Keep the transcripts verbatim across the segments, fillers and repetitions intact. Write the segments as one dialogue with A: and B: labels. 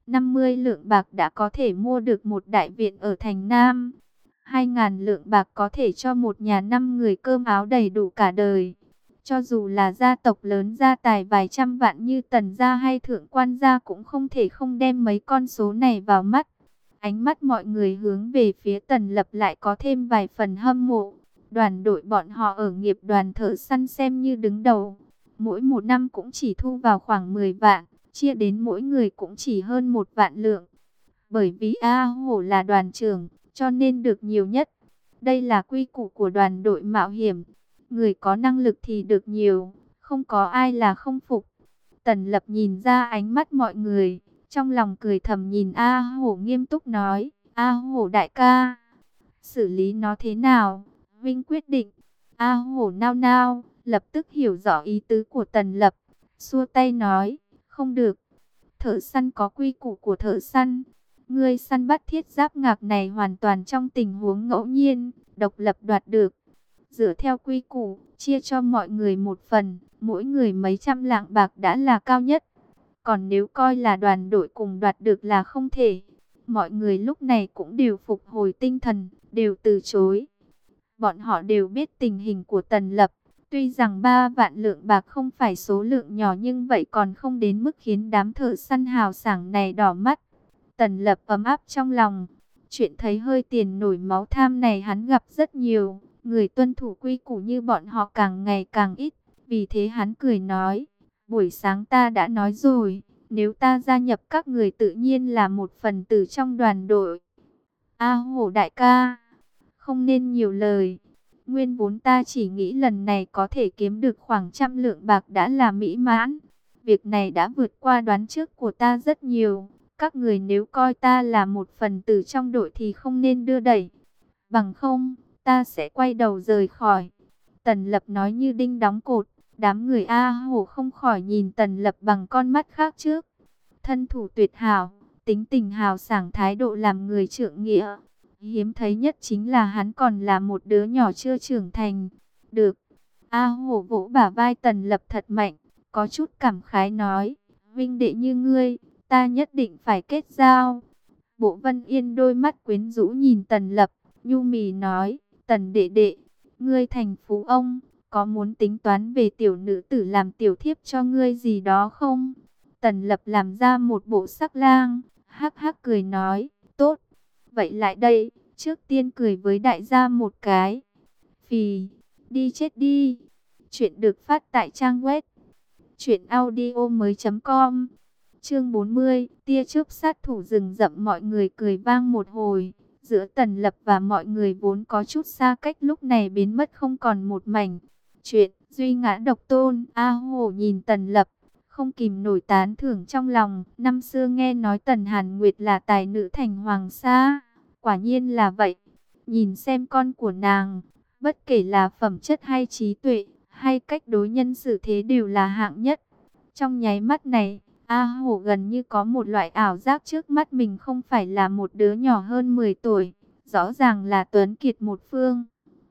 A: năm mươi lượng bạc đã có thể mua được một đại viện ở thành Nam. Hai ngàn lượng bạc có thể cho một nhà năm người cơm áo đầy đủ cả đời. Cho dù là gia tộc lớn gia tài vài trăm vạn như Tần gia hay Thượng quan gia cũng không thể không đem mấy con số này vào mắt. Ánh mắt mọi người hướng về phía Tần Lập lại có thêm vài phần hâm mộ. Đoàn đội bọn họ ở nghiệp đoàn thợ săn xem như đứng đầu. Mỗi một năm cũng chỉ thu vào khoảng mười vạn, chia đến mỗi người cũng chỉ hơn một vạn lượng. Bởi vì A Hổ là đoàn trưởng, cho nên được nhiều nhất. Đây là quy củ của đoàn đội mạo hiểm. Người có năng lực thì được nhiều, không có ai là không phục. Tần Lập nhìn ra ánh mắt mọi người, trong lòng cười thầm nhìn A Hổ nghiêm túc nói, A Hổ đại ca, xử lý nó thế nào? Vinh quyết định. A Hổ nao nao, lập tức hiểu rõ ý tứ của Tần Lập, xua tay nói, không được. Thợ săn có quy củ của thợ săn. Ngươi săn bắt thiết giáp ngạc này hoàn toàn trong tình huống ngẫu nhiên, độc lập đoạt được. Dựa theo quy củ, chia cho mọi người một phần, mỗi người mấy trăm lạng bạc đã là cao nhất. Còn nếu coi là đoàn đội cùng đoạt được là không thể. Mọi người lúc này cũng đều phục hồi tinh thần, đều từ chối. Bọn họ đều biết tình hình của Tần Lập. Tuy rằng ba vạn lượng bạc không phải số lượng nhỏ nhưng vậy còn không đến mức khiến đám thợ săn hào sảng này đỏ mắt. Tần Lập ấm áp trong lòng. Chuyện thấy hơi tiền nổi máu tham này hắn gặp rất nhiều. Người tuân thủ quy củ như bọn họ càng ngày càng ít. Vì thế hắn cười nói, buổi sáng ta đã nói rồi, nếu ta gia nhập các người tự nhiên là một phần tử trong đoàn đội. A Hổ đại ca, không nên nhiều lời. Nguyên vốn ta chỉ nghĩ lần này có thể kiếm được khoảng trăm lượng bạc đã là mỹ mãn. Việc này đã vượt qua đoán trước của ta rất nhiều. Các người nếu coi ta là một phần tử trong đội thì không nên đưa đẩy. Bằng không, ta sẽ quay đầu rời khỏi. Tần Lập nói như đinh đóng cột. Đám người A Hổ không khỏi nhìn Tần Lập bằng con mắt khác trước. Thân thủ tuyệt hảo, tính tình hào sảng, thái độ làm người trượng nghĩa. Hiếm thấy nhất chính là hắn còn là một đứa nhỏ chưa trưởng thành. Được. A Hổ vỗ bả vai Tần Lập thật mạnh, có chút cảm khái nói, vinh đệ như ngươi, ta nhất định phải kết giao. Bộ Vân Yên đôi mắt quyến rũ nhìn Tần Lập, nhu mì nói, Tần đệ đệ, ngươi thành phú ông, có muốn tính toán về tiểu nữ tử làm tiểu thiếp cho ngươi gì đó không? Tần Lập làm ra một bộ sắc lang, hắc hắc cười nói, tốt. Vậy lại đây, trước tiên cười với đại gia một cái. Phì, đi chết đi. Chuyện được phát tại trang web truyện audio mới chấm com. Chương bốn mươi, tia chớp sát thủ rừng rậm. Mọi người cười vang một hồi. Giữa Tần Lập và mọi người vốn có chút xa cách lúc này biến mất không còn một mảnh. Chuyện duy ngã độc tôn. A Hổ nhìn Tần Lập, không kìm nổi tán thưởng trong lòng. Năm xưa nghe nói Tần Hàn Nguyệt là tài nữ thành Hoàng Sa. Quả nhiên là vậy. Nhìn xem con của nàng, bất kể là phẩm chất hay trí tuệ, hay cách đối nhân xử thế đều là hạng nhất. Trong nháy mắt này, A Hổ gần như có một loại ảo giác trước mắt mình không phải là một đứa nhỏ hơn mười tuổi, rõ ràng là tuấn kiệt một phương.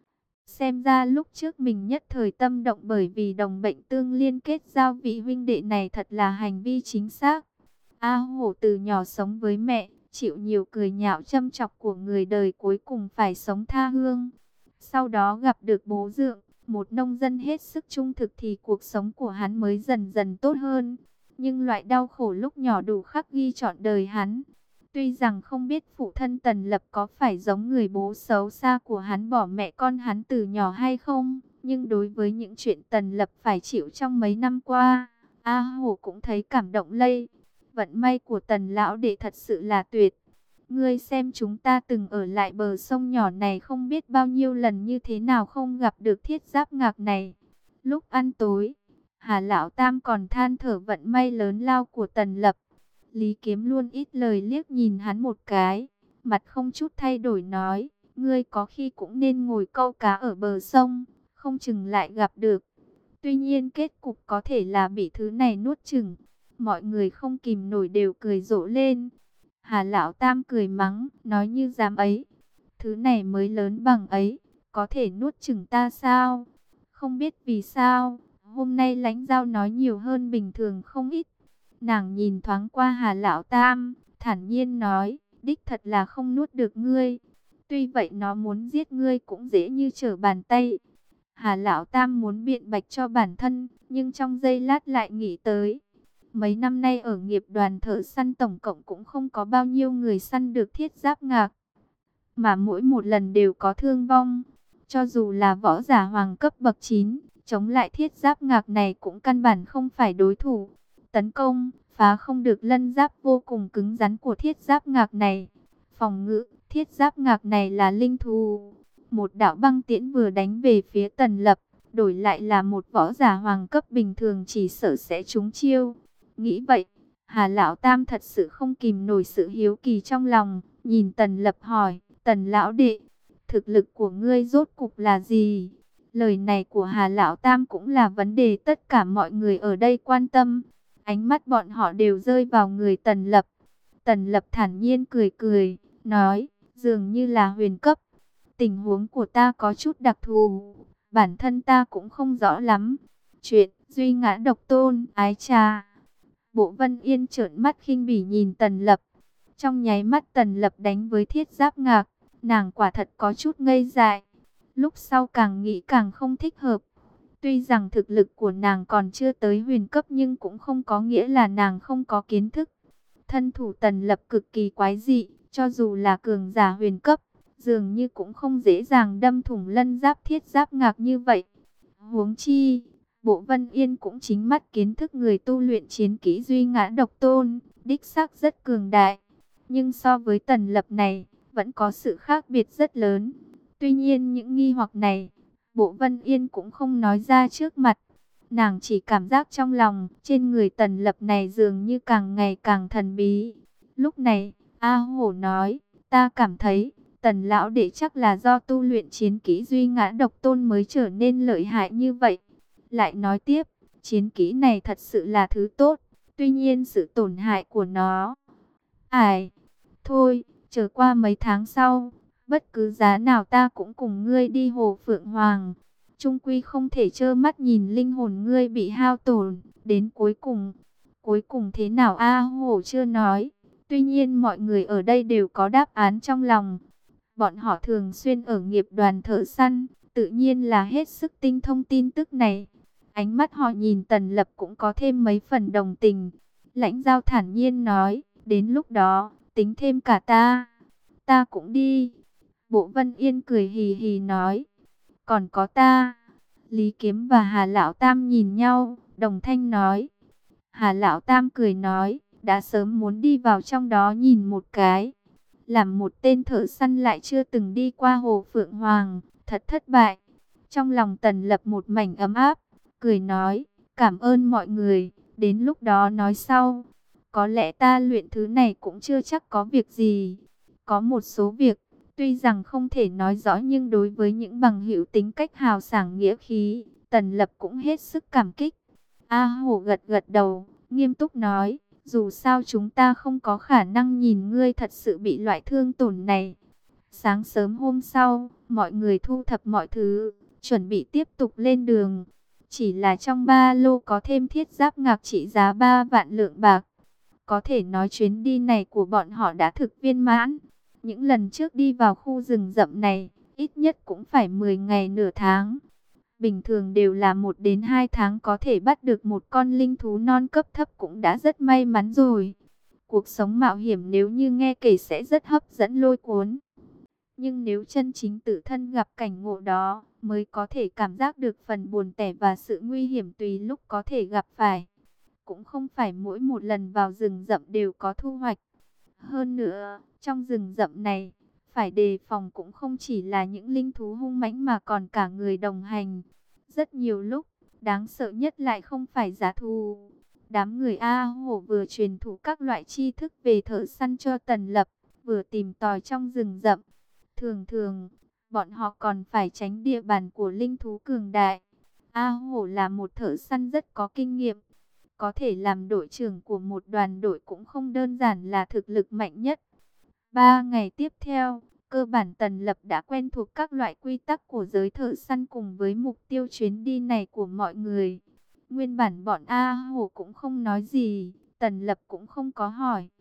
A: Xem ra lúc trước mình nhất thời tâm động bởi vì đồng bệnh tương liên kết giao vị huynh đệ này thật là hành vi chính xác. A Hổ từ nhỏ sống với mẹ, chịu nhiều cười nhạo châm chọc của người đời, cuối cùng phải sống tha hương. Sau đó gặp được bố Dượng, một nông dân hết sức trung thực thì cuộc sống của hắn mới dần dần tốt hơn. Nhưng loại đau khổ lúc nhỏ đủ khắc ghi trọn đời hắn. Tuy rằng không biết phụ thân Tần Lập có phải giống người bố xấu xa của hắn bỏ mẹ con hắn từ nhỏ hay không, nhưng đối với những chuyện Tần Lập phải chịu trong mấy năm qua, A Hổ cũng thấy cảm động lây. Vận may của Tần lão đệ thật sự là tuyệt. Ngươi xem chúng ta từng ở lại bờ sông nhỏ này không biết bao nhiêu lần như thế nào không gặp được thiết giáp ngạc này. Lúc ăn tối, Hà Lão Tam còn than thở vận may lớn lao của Tần Lập. Lý Kiếm luôn ít lời liếc nhìn hắn một cái, mặt không chút thay đổi nói, ngươi có khi cũng nên ngồi câu cá ở bờ sông, không chừng lại gặp được. Tuy nhiên kết cục có thể là bị thứ này nuốt chửng. Mọi người không kìm nổi đều cười rộ lên. Hà Lão Tam cười mắng, nói như dám ấy. Thứ này mới lớn bằng ấy, có thể nuốt chửng ta sao? Không biết vì sao, hôm nay Lãnh Giao nói nhiều hơn bình thường không ít. Nàng nhìn thoáng qua Hà Lão Tam, thản nhiên nói, đích thật là không nuốt được ngươi. Tuy vậy nó muốn giết ngươi cũng dễ như trở bàn tay. Hà Lão Tam muốn biện bạch cho bản thân, nhưng trong giây lát lại nghĩ tới. Mấy năm nay ở nghiệp đoàn thợ săn tổng cộng cũng không có bao nhiêu người săn được thiết giáp ngạc. Mà mỗi một lần đều có thương vong. Cho dù là võ giả hoàng cấp bậc chín, chống lại thiết giáp ngạc này cũng căn bản không phải đối thủ. Tấn công, phá không được lân giáp vô cùng cứng rắn của thiết giáp ngạc này. Phòng ngự, thiết giáp ngạc này là linh thú. Một đạo băng tiễn vừa đánh về phía Tần Lập, đổi lại là một võ giả hoàng cấp bình thường chỉ sợ sẽ trúng chiêu. Nghĩ vậy, Hà Lão Tam thật sự không kìm nổi sự hiếu kỳ trong lòng, nhìn Tần Lập hỏi, Tần Lão Đệ, thực lực của ngươi rốt cục là gì? Lời này của Hà Lão Tam cũng là vấn đề tất cả mọi người ở đây quan tâm. Ánh mắt bọn họ đều rơi vào người Tần Lập. Tần Lập thản nhiên cười cười, nói, dường như là huyền cấp. Tình huống của ta có chút đặc thù, bản thân ta cũng không rõ lắm. Chuyện duy ngã độc tôn, ái trà. Bộ Vân Yên trợn mắt khinh bỉ nhìn Tần Lập. Trong nháy mắt Tần Lập đánh với thiết giáp ngạc, nàng quả thật có chút ngây dại. Lúc sau càng nghĩ càng không thích hợp. Tuy rằng thực lực của nàng còn chưa tới huyền cấp nhưng cũng không có nghĩa là nàng không có kiến thức. Thân thủ Tần Lập cực kỳ quái dị, cho dù là cường giả huyền cấp, dường như cũng không dễ dàng đâm thủng lân giáp thiết giáp ngạc như vậy. Huống chi, Bộ Vân Yên cũng chính mắt kiến thức người tu luyện chiến kỹ duy ngã độc tôn, đích xác rất cường đại. Nhưng so với Tần Lập này, vẫn có sự khác biệt rất lớn. Tuy nhiên những nghi hoặc này, Bộ Vân Yên cũng không nói ra trước mặt. Nàng chỉ cảm giác trong lòng, trên người Tần Lập này dường như càng ngày càng thần bí. Lúc này, A Hổ nói, ta cảm thấy, Tần Lão Đệ chắc là do tu luyện chiến kỹ duy ngã độc tôn mới trở nên lợi hại như vậy. Lại nói tiếp, chiến kỹ này thật sự là thứ tốt, tuy nhiên sự tổn hại của nó. Ải, thôi, chờ qua mấy tháng sau, bất cứ giá nào ta cũng cùng ngươi đi Hồ Phượng Hoàng. Trung quy không thể trơ mắt nhìn linh hồn ngươi bị hao tổn, đến cuối cùng. Cuối cùng thế nào A Hổ chưa nói, tuy nhiên mọi người ở đây đều có đáp án trong lòng. Bọn họ thường xuyên ở nghiệp đoàn thợ săn, tự nhiên là hết sức tinh thông tin tức này. Ánh mắt họ nhìn Tần Lập cũng có thêm mấy phần đồng tình. Lãnh Giao thản nhiên nói, đến lúc đó, tính thêm cả ta. Ta cũng đi. Bộ Vân Yên cười hì hì nói, còn có ta. Lý Kiếm và Hà Lão Tam nhìn nhau, đồng thanh nói. Hà Lão Tam cười nói, đã sớm muốn đi vào trong đó nhìn một cái. Làm một tên thợ săn lại chưa từng đi qua Hồ Phượng Hoàng, thật thất bại. Trong lòng Tần Lập một mảnh ấm áp, cười nói, cảm ơn mọi người, đến lúc đó nói sau. Có lẽ ta luyện thứ này cũng chưa chắc có việc gì. Có một số việc, tuy rằng không thể nói rõ nhưng đối với những bằng hữu tính cách hào sảng nghĩa khí, Tần Lập cũng hết sức cảm kích. A Hổ gật gật đầu, nghiêm túc nói, dù sao chúng ta không có khả năng nhìn ngươi thật sự bị loại thương tổn này. Sáng sớm hôm sau, mọi người thu thập mọi thứ, chuẩn bị tiếp tục lên đường. Chỉ là trong ba lô có thêm thiết giáp ngạc trị giá ba vạn lượng bạc. Có thể nói chuyến đi này của bọn họ đã thực viên mãn. Những lần trước đi vào khu rừng rậm này, ít nhất cũng phải mười ngày nửa tháng. Bình thường đều là một đến hai tháng có thể bắt được một con linh thú non cấp thấp cũng đã rất may mắn rồi. Cuộc sống mạo hiểm nếu như nghe kể sẽ rất hấp dẫn lôi cuốn. Nhưng nếu chân chính tự thân gặp cảnh ngộ đó, mới có thể cảm giác được phần buồn tẻ và sự nguy hiểm tùy lúc có thể gặp phải. Cũng không phải mỗi một lần vào rừng rậm đều có thu hoạch. Hơn nữa, trong rừng rậm này, phải đề phòng cũng không chỉ là những linh thú hung mãnh mà còn cả người đồng hành. Rất nhiều lúc, đáng sợ nhất lại không phải giá thú. Đám người A Hổ vừa truyền thụ các loại tri thức về thợ săn cho Tần Lập, vừa tìm tòi trong rừng rậm. Thường thường, bọn họ còn phải tránh địa bàn của linh thú cường đại. A Hổ là một thợ săn rất có kinh nghiệm. Có thể làm đội trưởng của một đoàn đội cũng không đơn giản là thực lực mạnh nhất. Ba ngày tiếp theo, cơ bản Tần Lập đã quen thuộc các loại quy tắc của giới thợ săn cùng với mục tiêu chuyến đi này của mọi người. Nguyên bản bọn A Hổ cũng không nói gì, Tần Lập cũng không có hỏi.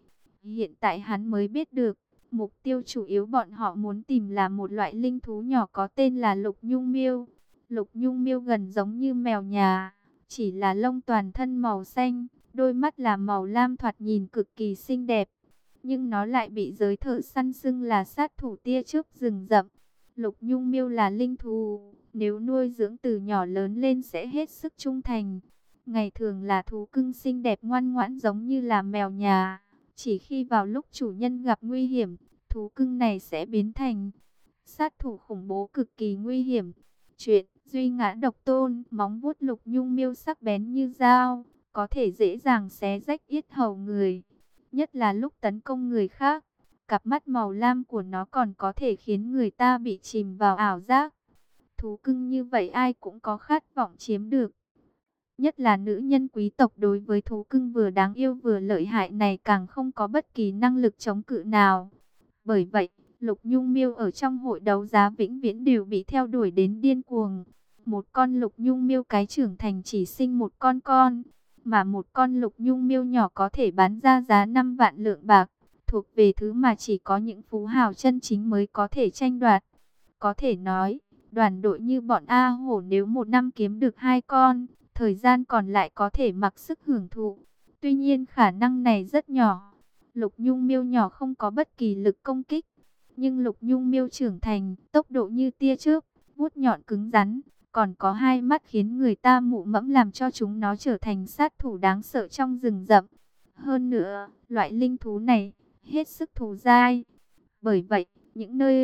A: Hiện tại hắn mới biết được, mục tiêu chủ yếu bọn họ muốn tìm là một loại linh thú nhỏ có tên là Lục Nhung Miêu. Lục Nhung Miêu gần giống như mèo nhà, chỉ là lông toàn thân màu xanh, đôi mắt là màu lam thoạt nhìn cực kỳ xinh đẹp. Nhưng nó lại bị giới thợ săn xưng là sát thủ tia chớp rừng rậm. Lục Nhung Miêu là linh thú, nếu nuôi dưỡng từ nhỏ lớn lên sẽ hết sức trung thành. Ngày thường là thú cưng xinh đẹp ngoan ngoãn giống như là mèo nhà. Chỉ khi vào lúc chủ nhân gặp nguy hiểm, thú cưng này sẽ biến thành sát thủ khủng bố cực kỳ nguy hiểm. Chuyện Duy Ngã Độc Tôn, móng vuốt Lục Nhung Miêu sắc bén như dao, có thể dễ dàng xé rách yết hầu người, nhất là lúc tấn công người khác. Cặp mắt màu lam của nó còn có thể khiến người ta bị chìm vào ảo giác. Thú cưng như vậy ai cũng có khát vọng chiếm được. Nhất là nữ nhân quý tộc đối với thú cưng vừa đáng yêu vừa lợi hại này càng không có bất kỳ năng lực chống cự nào. Bởi vậy, Lục Nhung Miêu ở trong hội đấu giá vĩnh viễn đều bị theo đuổi đến điên cuồng. Một con Lục Nhung Miêu cái trưởng thành chỉ sinh một con con, mà một con Lục Nhung Miêu nhỏ có thể bán ra giá năm vạn lượng bạc, thuộc về thứ mà chỉ có những phú hào chân chính mới có thể tranh đoạt. Có thể nói, đoàn đội như bọn A Hổ nếu một năm kiếm được hai con, thời gian còn lại có thể mặc sức hưởng thụ. Tuy nhiên khả năng này rất nhỏ. Lục Nhung Miêu nhỏ không có bất kỳ lực công kích, nhưng Lục Nhung Miêu trưởng thành, tốc độ như tia chớp, vuốt nhọn cứng rắn, còn có hai mắt khiến người ta mụ mẫm, làm cho chúng nó trở thành sát thủ đáng sợ trong rừng rậm. Hơn nữa, loại linh thú này hết sức thù dai. Bởi vậy, những nơi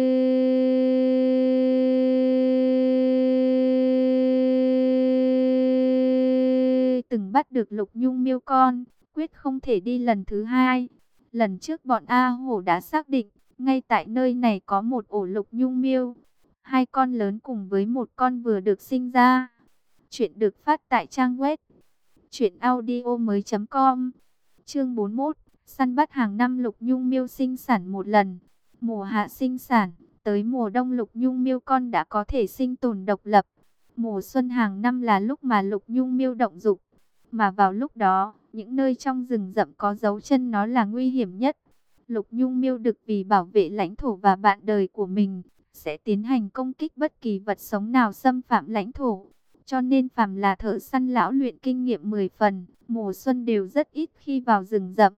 A: từng bắt được Lục Nhung Miêu con, quyết không thể đi lần thứ hai. Lần trước bọn A Hổ đã xác định, ngay tại nơi này có một ổ Lục Nhung Miêu, hai con lớn cùng với một con vừa được sinh ra. Chuyện được phát tại trang web truyện audio mới chấm com. Chương bốn mươi mốt, săn bắt hàng năm Lục Nhung Miêu sinh sản một lần. Mùa hạ sinh sản, tới mùa đông Lục Nhung Miêu con đã có thể sinh tồn độc lập. Mùa xuân hàng năm là lúc mà Lục Nhung Miêu động dục, mà vào lúc đó, những nơi trong rừng rậm có dấu chân nó là nguy hiểm nhất. Lục Nhung Miêu đực vì bảo vệ lãnh thổ và bạn đời của mình, sẽ tiến hành công kích bất kỳ vật sống nào xâm phạm lãnh thổ. Cho nên phàm là thợ săn lão luyện kinh nghiệm mười phần, mùa xuân đều rất ít khi vào rừng rậm.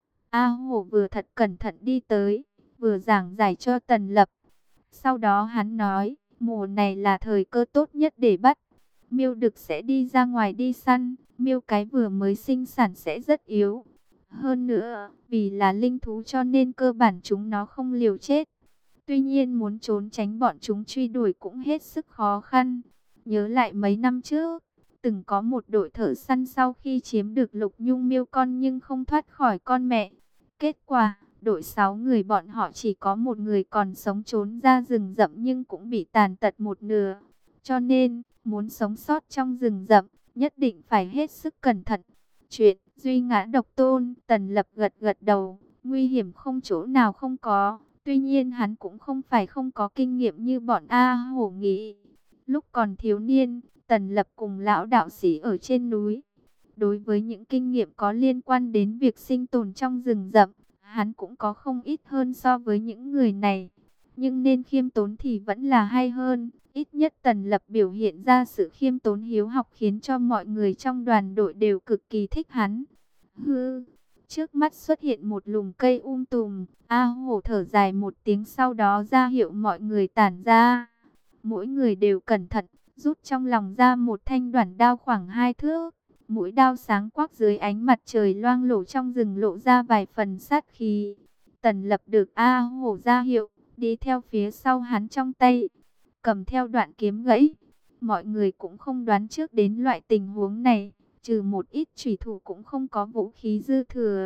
A: A Hổ vừa thật cẩn thận đi tới, vừa giảng giải cho Tần Lập. Sau đó hắn nói, mùa này là thời cơ tốt nhất để bắt. Miêu đực sẽ đi ra ngoài đi săn, miêu cái vừa mới sinh sản sẽ rất yếu. Hơn nữa, vì là linh thú cho nên cơ bản chúng nó không liều chết. Tuy nhiên muốn trốn tránh bọn chúng truy đuổi cũng hết sức khó khăn. Nhớ lại mấy năm trước, từng có một đội thợ săn sau khi chiếm được Lục Nhung Miêu con nhưng không thoát khỏi con mẹ. Kết quả, đội sáu người bọn họ chỉ có một người còn sống trốn ra rừng rậm nhưng cũng bị tàn tật một nửa. Cho nên, muốn sống sót trong rừng rậm, nhất định phải hết sức cẩn thận. Chuyện Duy Ngã Độc Tôn, Tần Lập gật gật đầu, nguy hiểm không chỗ nào không có. Tuy nhiên hắn cũng không phải không có kinh nghiệm như bọn A Hổ nghĩ. Lúc còn thiếu niên, Tần Lập cùng lão đạo sĩ ở trên núi. Đối với những kinh nghiệm có liên quan đến việc sinh tồn trong rừng rậm, hắn cũng có không ít hơn so với những người này. Nhưng nên khiêm tốn thì vẫn là hay hơn. Ít nhất Tần Lập biểu hiện ra sự khiêm tốn hiếu học khiến cho mọi người trong đoàn đội đều cực kỳ thích hắn. Hư, trước mắt xuất hiện một lùm cây um tùm. A Hổ thở dài một tiếng, sau đó ra hiệu mọi người tản ra. Mỗi người đều cẩn thận, rút trong lòng ra một thanh đoản đao khoảng hai thước. Mũi đao sáng quắc dưới ánh mặt trời loang lổ trong rừng, lộ ra vài phần sát khí. Tần Lập được A Hổ ra hiệu, đi theo phía sau hắn, trong tay cầm theo đoạn kiếm gãy. Mọi người cũng không đoán trước đến loại tình huống này, trừ một ít chủy thủ cũng không có vũ khí dư thừa.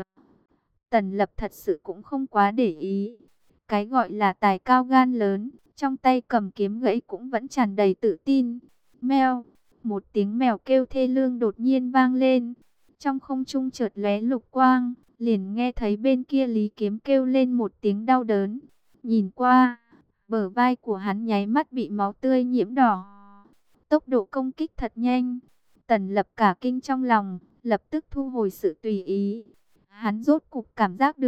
A: Tần Lập thật sự cũng không quá để ý. Cái gọi là tài cao gan lớn, trong tay cầm kiếm gãy cũng vẫn tràn đầy tự tin. Meo, một tiếng mèo kêu thê lương đột nhiên vang lên. Trong không trung chợt lóe lục quang, liền nghe thấy bên kia Lý Kiếm kêu lên một tiếng đau đớn. Nhìn qua, bờ vai của hắn nháy mắt bị máu tươi nhiễm đỏ. Tốc độ công kích thật nhanh. Tần Lập cả kinh trong lòng, lập tức thu hồi sự tùy ý. Hắn rốt cục cảm giác được,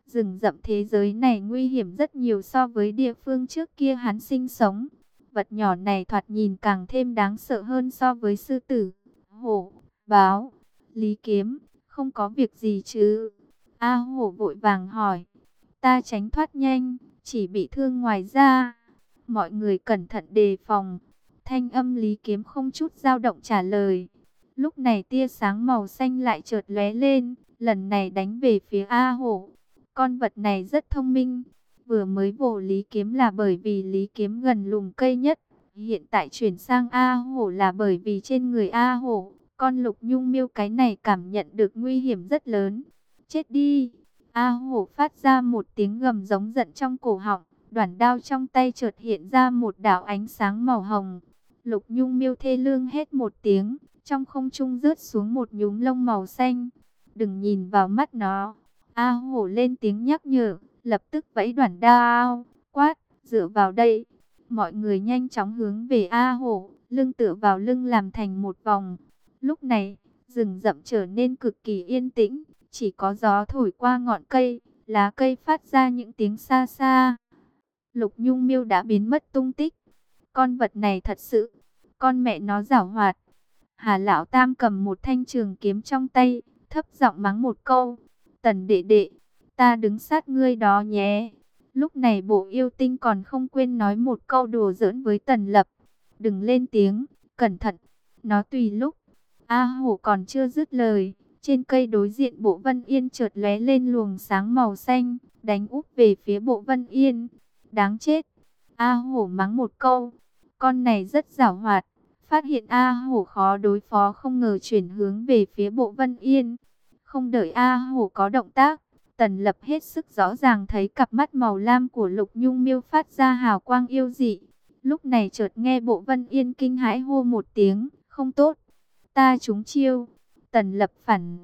A: Rừng rậm thế giới này nguy hiểm rất nhiều so với địa phương trước kia hắn sinh sống. Vật nhỏ này thoạt nhìn càng thêm đáng sợ hơn so với sư tử, hổ, báo. Lý Kiếm, không có việc gì chứ? A Hổ vội vàng hỏi. Ta tránh thoát nhanh, chỉ bị thương ngoài da. Mọi người cẩn thận đề phòng. Thanh âm Lý Kiếm không chút dao động trả lời. Lúc này tia sáng màu xanh lại chợt lóe lên, lần này đánh về phía A Hổ. Con vật này rất thông minh. Vừa mới vồ Lý Kiếm là bởi vì Lý Kiếm gần lùm cây nhất. Hiện tại chuyển sang A Hổ là bởi vì trên người A Hổ, con Lục Nhung Miêu cái này cảm nhận được nguy hiểm rất lớn. Chết đi! A Hổ phát ra một tiếng gầm giống giận trong cổ họng. Đoản đao trong tay chợt hiện ra một đạo ánh sáng màu hồng. Lục Nhung Miêu thê lương hét một tiếng, trong không trung rớt xuống một nhúm lông màu xanh. Đừng nhìn vào mắt nó. A Hổ lên tiếng nhắc nhở, lập tức vẫy đoản đao, quát, dựa vào đây. Mọi người nhanh chóng hướng về A Hổ, lưng tựa vào lưng làm thành một vòng. Lúc này, rừng rậm trở nên cực kỳ yên tĩnh, chỉ có gió thổi qua ngọn cây, lá cây phát ra những tiếng xa xa. Lục Nhung Miêu đã biến mất tung tích. Con vật này thật sự, con mẹ nó giảo hoạt. Hà Lão Tam cầm một thanh trường kiếm trong tay, thấp giọng mắng một câu. Tần đệ đệ, ta đứng sát ngươi đó nhé. Lúc này Bộ Yêu Tinh còn không quên nói một câu đùa giỡn với Tần Lập. Đừng lên tiếng, cẩn thận, nó tùy lúc. A Hổ còn chưa dứt lời, trên cây đối diện Bộ Vân Yên chợt lóe lên luồng sáng màu xanh, đánh úp về phía Bộ Vân Yên. Đáng chết! A Hổ mắng một câu, con này rất giảo hoạt. Phát hiện A Hổ khó đối phó không ngờ chuyển hướng về phía Bộ Vân Yên. Không đợi A Hổ có động tác, Tần Lập hết sức rõ ràng thấy cặp mắt màu lam của Lục Nhung Miêu phát ra hào quang yêu dị. Lúc này chợt nghe Bộ Vân Yên kinh hãi hô một tiếng, không tốt, ta trúng chiêu. Tần Lập phản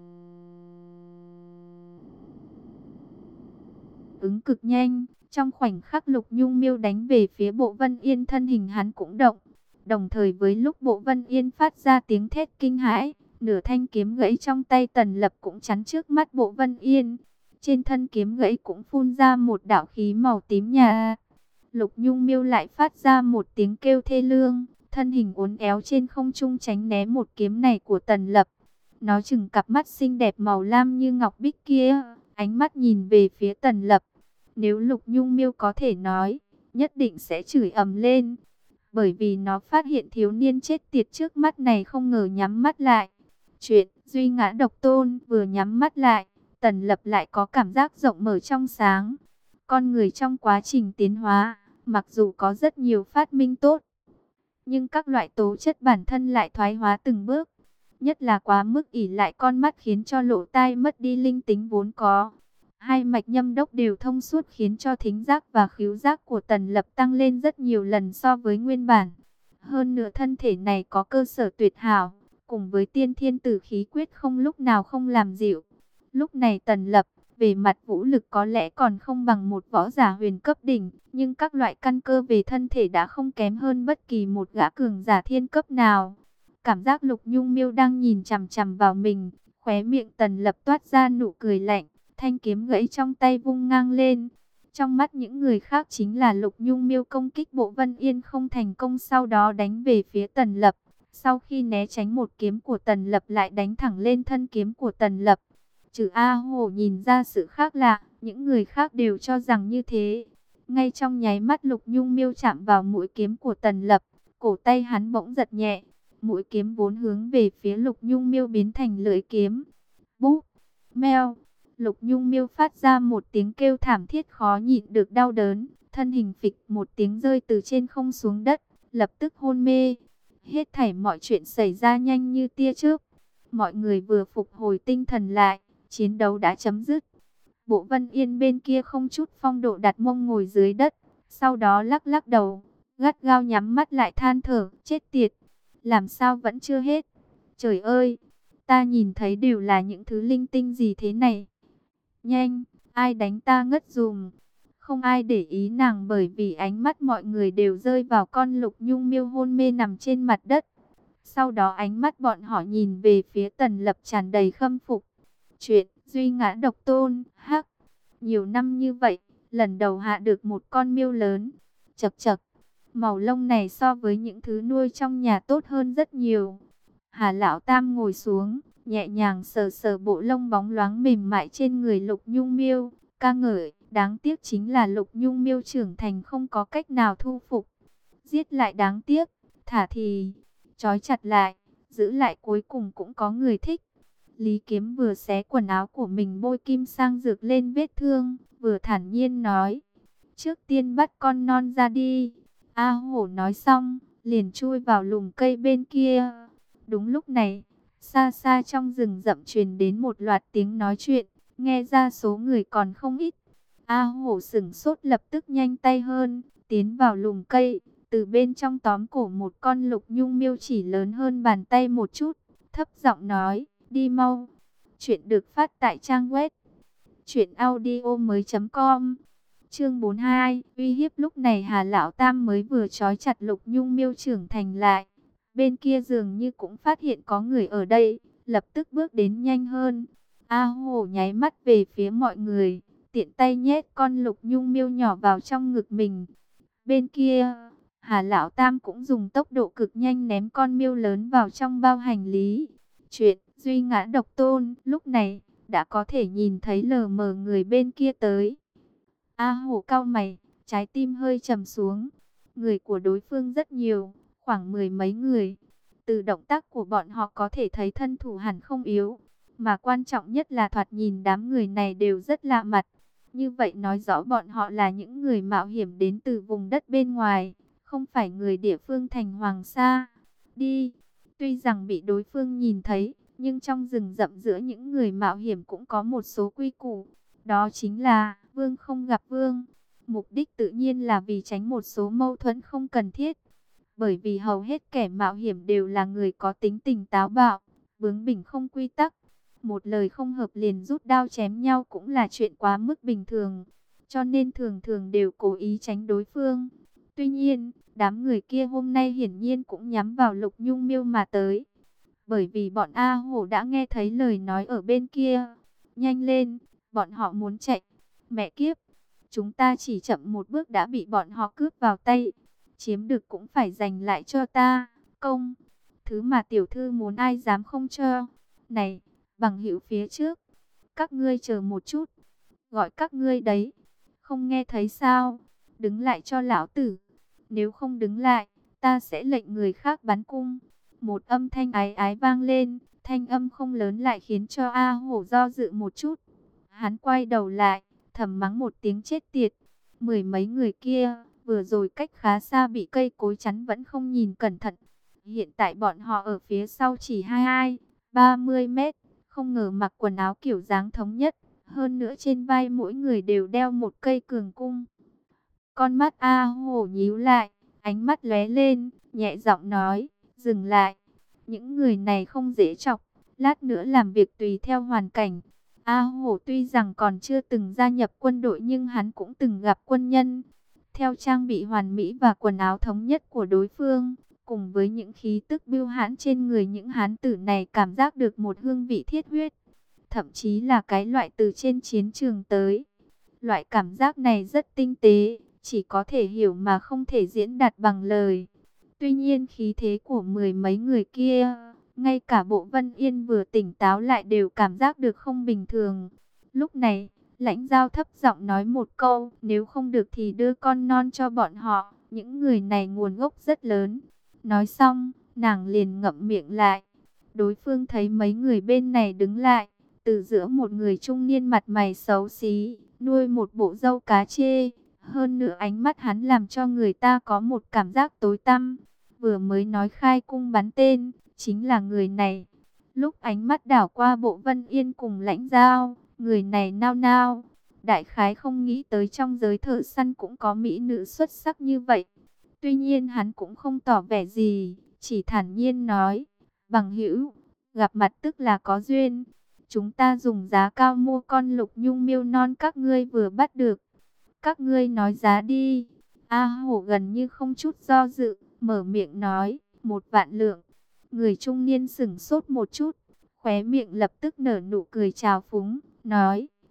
A: ứng cực nhanh, trong khoảnh khắc Lục Nhung Miêu đánh về phía Bộ Vân Yên, thân hình hắn cũng động. Đồng thời với lúc Bộ Vân Yên phát ra tiếng thét kinh hãi, nửa thanh kiếm gãy trong tay Tần Lập cũng chắn trước mắt Bộ Vân Yên. Trên thân kiếm gãy cũng phun ra một đạo khí màu tím nhạt. Lục Nhung Miêu lại phát ra một tiếng kêu thê lương, thân hình uốn éo trên không trung tránh né một kiếm này của Tần Lập. Nó chừng cặp mắt xinh đẹp màu lam như ngọc bích kia, ánh mắt nhìn về phía Tần Lập. Nếu Lục Nhung Miêu có thể nói, nhất định sẽ chửi ầm lên. Bởi vì nó phát hiện thiếu niên chết tiệt trước mắt này không ngờ nhắm mắt lại. Chuyện duy ngã độc tôn vừa nhắm mắt lại, Tần Lập lại có cảm giác rộng mở trong sáng. Con người trong quá trình tiến hóa, mặc dù có rất nhiều phát minh tốt, nhưng các loại tố chất bản thân lại thoái hóa từng bước. Nhất là quá mức ỷ lại con mắt khiến cho lỗ tai mất đi linh tính vốn có. Hai mạch nhâm đốc đều thông suốt khiến cho thính giác và khứu giác của Tần Lập tăng lên rất nhiều lần so với nguyên bản. Hơn nữa thân thể này có cơ sở tuyệt hảo, cùng với tiên thiên tử khí quyết không lúc nào không làm dịu. Lúc này Tần Lập, về mặt vũ lực có lẽ còn không bằng một võ giả huyền cấp đỉnh, nhưng các loại căn cơ về thân thể đã không kém hơn bất kỳ một gã cường giả thiên cấp nào. Cảm giác Lục Nhung Miêu đang nhìn chằm chằm vào mình, khóe miệng Tần Lập toát ra nụ cười lạnh, thanh kiếm gãy trong tay vung ngang lên. Trong mắt những người khác chính là Lục Nhung Miêu công kích Bộ Vân Yên không thành công, sau đó đánh về phía Tần Lập. Sau khi né tránh một kiếm của Tần Lập lại đánh thẳng lên thân kiếm của Tần Lập. Trừ A Hổ nhìn ra sự khác lạ, những người khác đều cho rằng như thế. Ngay trong nháy mắt Lục Nhung Miêu chạm vào mũi kiếm của Tần Lập, cổ tay hắn bỗng giật nhẹ. Mũi kiếm vốn hướng về phía Lục Nhung Miêu biến thành lưỡi kiếm. Búp, meo. Lục Nhung Miêu phát ra một tiếng kêu thảm thiết khó nhịn được đau đớn, thân hình phịch một tiếng rơi từ trên không xuống đất, lập tức hôn mê. Hết thảy mọi chuyện xảy ra nhanh như tia chớp. Mọi người vừa phục hồi tinh thần lại, chiến đấu đã chấm dứt. Bộ Vân Yên bên kia không chút phong độ đặt mông ngồi dưới đất, sau đó lắc lắc đầu, gắt gao nhắm mắt lại than thở, chết tiệt, làm sao vẫn chưa hết. Trời ơi, ta nhìn thấy đều là những thứ linh tinh gì thế này. Nhanh, ai đánh ta ngất dùm. Không ai để ý nàng bởi vì ánh mắt mọi người đều rơi vào con Lục Nhung Miêu hôn mê nằm trên mặt đất. Sau đó ánh mắt bọn họ nhìn về phía Tần Lập tràn đầy khâm phục. Chuyện duy ngã độc tôn, hắc. Nhiều năm như vậy, lần đầu hạ được một con miêu lớn. Chậc chậc, màu lông này so với những thứ nuôi trong nhà tốt hơn rất nhiều. Hà Lão Tam ngồi xuống, nhẹ nhàng sờ sờ bộ lông bóng loáng mềm mại trên người Lục Nhung Miêu, ca ngợi, đáng tiếc chính là Lục Nhung Miêu trưởng thành không có cách nào thu phục. Giết lại đáng tiếc, thả thì trói chặt lại, giữ lại cuối cùng cũng có người thích. Lý Kiếm vừa xé quần áo của mình bôi kim sang dược lên vết thương, vừa thản nhiên nói, trước tiên bắt con non ra đi. A Hổ nói xong, liền chui vào lùm cây bên kia. Đúng lúc này, xa xa trong rừng rậm truyền đến một loạt tiếng nói chuyện, nghe ra số người còn không ít. A Hổ sững sốt lập tức nhanh tay hơn, tiến vào lùm cây, từ bên trong tóm cổ một con Lục Nhung Miêu chỉ lớn hơn bàn tay một chút, thấp giọng nói, đi mau. Chuyện được phát tại trang web truyện audio mới chấm com. Chương bốn mươi hai, uy hiếp. Lúc này Hà Lão Tam mới vừa trói chặt Lục Nhung Miêu trưởng thành lại. Bên kia dường như cũng phát hiện có người ở đây, lập tức bước đến nhanh hơn. A Hổ nháy mắt về phía mọi người, tiện tay nhét con Lục Nhung Miêu nhỏ vào trong ngực mình. Bên kia, Hà Lão Tam cũng dùng tốc độ cực nhanh ném con miêu lớn vào trong bao hành lý. Chuyện Duy Ngã Độc Tôn lúc này đã có thể nhìn thấy lờ mờ người bên kia tới. A Hổ cau mày, trái tim hơi trầm xuống. Người của đối phương rất nhiều, khoảng mười mấy người. Từ động tác của bọn họ có thể thấy thân thủ hẳn không yếu. Mà quan trọng nhất là thoạt nhìn đám người này đều rất lạ mặt. Như vậy nói rõ bọn họ là những người mạo hiểm đến từ vùng đất bên ngoài, không phải người địa phương thành Hoàng Sa. Đi, tuy rằng bị đối phương nhìn thấy, nhưng trong rừng rậm giữa những người mạo hiểm cũng có một số quy củ. Đó chính là vương không gặp vương. Mục đích tự nhiên là vì tránh một số mâu thuẫn không cần thiết. Bởi vì hầu hết kẻ mạo hiểm đều là người có tính tình táo bạo, bướng bỉnh không quy tắc. Một lời không hợp liền rút đao chém nhau cũng là chuyện quá mức bình thường. Cho nên thường thường đều cố ý tránh đối phương. Tuy nhiên, đám người kia hôm nay hiển nhiên cũng nhắm vào Lục Nhung Miêu mà tới. Bởi vì bọn A Hổ đã nghe thấy lời nói ở bên kia. Nhanh lên, bọn họ muốn chạy. Mẹ kiếp, chúng ta chỉ chậm một bước đã bị bọn họ cướp vào tay. Chiếm được cũng phải giành lại cho ta, công. Thứ mà tiểu thư muốn ai dám không cho. Này, bằng hữu phía trước, các ngươi chờ một chút. Gọi các ngươi đấy, không nghe thấy sao? Đứng lại cho lão tử. Nếu không đứng lại, ta sẽ lệnh người khác bắn cung. Một âm thanh ái ái vang lên, thanh âm không lớn lại khiến cho A Hổ do dự một chút. Hắn quay đầu lại, thầm mắng một tiếng chết tiệt. Mười mấy người kia, vừa rồi cách khá xa bị cây cối chắn vẫn không nhìn cẩn thận. Hiện tại bọn họ ở phía sau chỉ hai hai, ba mươi mét, không ngờ mặc quần áo kiểu dáng thống nhất. Hơn nữa trên vai mỗi người đều đeo một cây cường cung. Con mắt A Hổ nhíu lại, ánh mắt lóe lên, nhẹ giọng nói, dừng lại. Những người này không dễ chọc, lát nữa làm việc tùy theo hoàn cảnh. A Hổ tuy rằng còn chưa từng gia nhập quân đội nhưng hắn cũng từng gặp quân nhân. Theo trang bị hoàn mỹ và quần áo thống nhất của đối phương, cùng với những khí tức bưu hãn trên người những hán tử này cảm giác được một hương vị thiết huyết. Thậm chí là cái loại từ trên chiến trường tới. Loại cảm giác này rất tinh tế, chỉ có thể hiểu mà không thể diễn đạt bằng lời. Tuy nhiên khí thế của mười mấy người kia, ngay cả Bộ Vân Yên vừa tỉnh táo lại đều cảm giác được không bình thường. Lúc này, Lãnh Giao thấp giọng nói một câu, nếu không được thì đưa con non cho bọn họ, những người này nguồn gốc rất lớn. Nói xong, nàng liền ngậm miệng lại. Đối phương thấy mấy người bên này đứng lại, từ giữa một người trung niên mặt mày xấu xí, nuôi một bộ râu cá chê. Hơn nữa ánh mắt hắn làm cho người ta có một cảm giác tối tăm. Vừa mới nói khai cung bắn tên, chính là người này. Lúc ánh mắt đảo qua Bộ Vân Yên cùng Lãnh Giao, người này nao nao. Đại khái không nghĩ tới trong giới thợ săn cũng có mỹ nữ xuất sắc như vậy. Tuy nhiên hắn cũng không tỏ vẻ gì, chỉ thản nhiên nói, bằng hữu, gặp mặt tức là có duyên. Chúng ta dùng giá cao mua con Lục Nhung Miêu non các ngươi vừa bắt được. Các ngươi nói giá đi. A Hổ gần như không chút do dự, mở miệng nói, một vạn lượng. Người trung niên sững sốt một chút, khóe miệng lập tức nở nụ cười trào phúng, nói,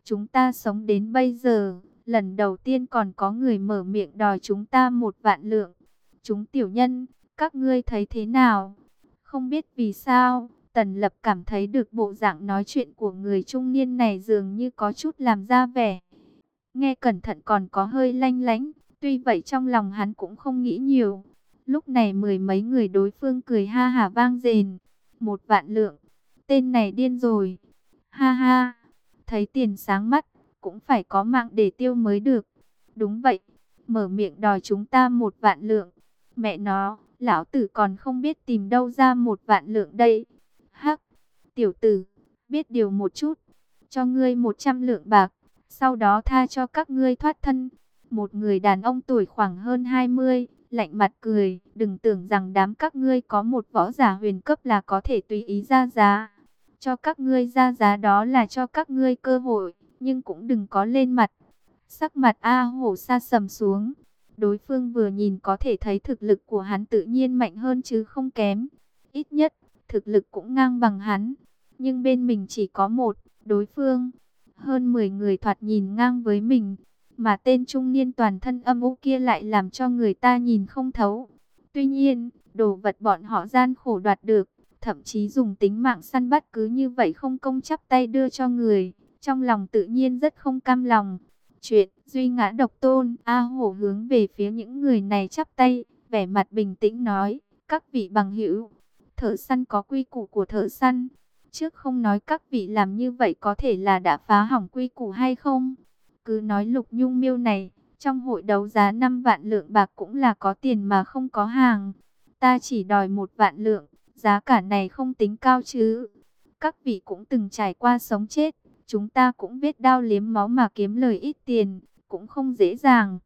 A: Chúng ta sống đến bây giờ, lần đầu tiên còn có người mở miệng đòi chúng ta một vạn lượng. Chúng tiểu nhân, các ngươi thấy thế nào? Không biết vì sao, Tần Lập cảm thấy được bộ dạng nói chuyện của người trung niên này dường như có chút làm ra vẻ. Nghe cẩn thận còn có hơi lanh lánh, tuy vậy trong lòng hắn cũng không nghĩ nhiều. Lúc này mười mấy người đối phương cười ha hả vang dền. Một vạn lượng, tên này điên rồi. Ha ha, thấy tiền sáng mắt, cũng phải có mạng để tiêu mới được. Đúng vậy, mở miệng đòi chúng ta một vạn lượng. Mẹ nó, lão tử còn không biết tìm đâu ra một vạn lượng đây. Hắc, tiểu tử, biết điều một chút, cho ngươi một trăm lượng bạc, sau đó tha cho các ngươi thoát thân. Một người đàn ông tuổi khoảng hơn hai mươi, lạnh mặt cười, đừng tưởng rằng đám các ngươi có một võ giả huyền cấp là có thể tùy ý ra giá. Cho các ngươi ra giá đó là cho các ngươi cơ hội, nhưng cũng đừng có lên mặt. Sắc mặt A Hổ sa sầm xuống. Đối phương vừa nhìn có thể thấy thực lực của hắn tự nhiên mạnh hơn chứ không kém. Ít nhất, thực lực cũng ngang bằng hắn. Nhưng bên mình chỉ có một, đối phương. Hơn mười người thoạt nhìn ngang với mình. Mà tên trung niên toàn thân âm u kia lại làm cho người ta nhìn không thấu. Tuy nhiên, đồ vật bọn họ gian khổ đoạt được, thậm chí dùng tính mạng săn bắt cứ như vậy không công chắp tay đưa cho người. Trong lòng tự nhiên rất không cam lòng. Chuyện duy ngã độc tôn. A Hổ hướng về phía những người này chắp tay, vẻ mặt bình tĩnh nói: các vị bằng hữu, thợ săn có quy củ của thợ săn. Trước không nói các vị làm như vậy có thể là đã phá hỏng quy củ hay không, cứ nói Lục Nhung Miêu này trong hội đấu giá năm vạn lượng bạc cũng là có tiền mà không có hàng. Ta chỉ đòi một vạn lượng, giá cả này không tính cao chứ. Các vị cũng từng trải qua sống chết, chúng ta cũng biết đao liếm máu mà kiếm lời ít tiền, cũng không dễ dàng.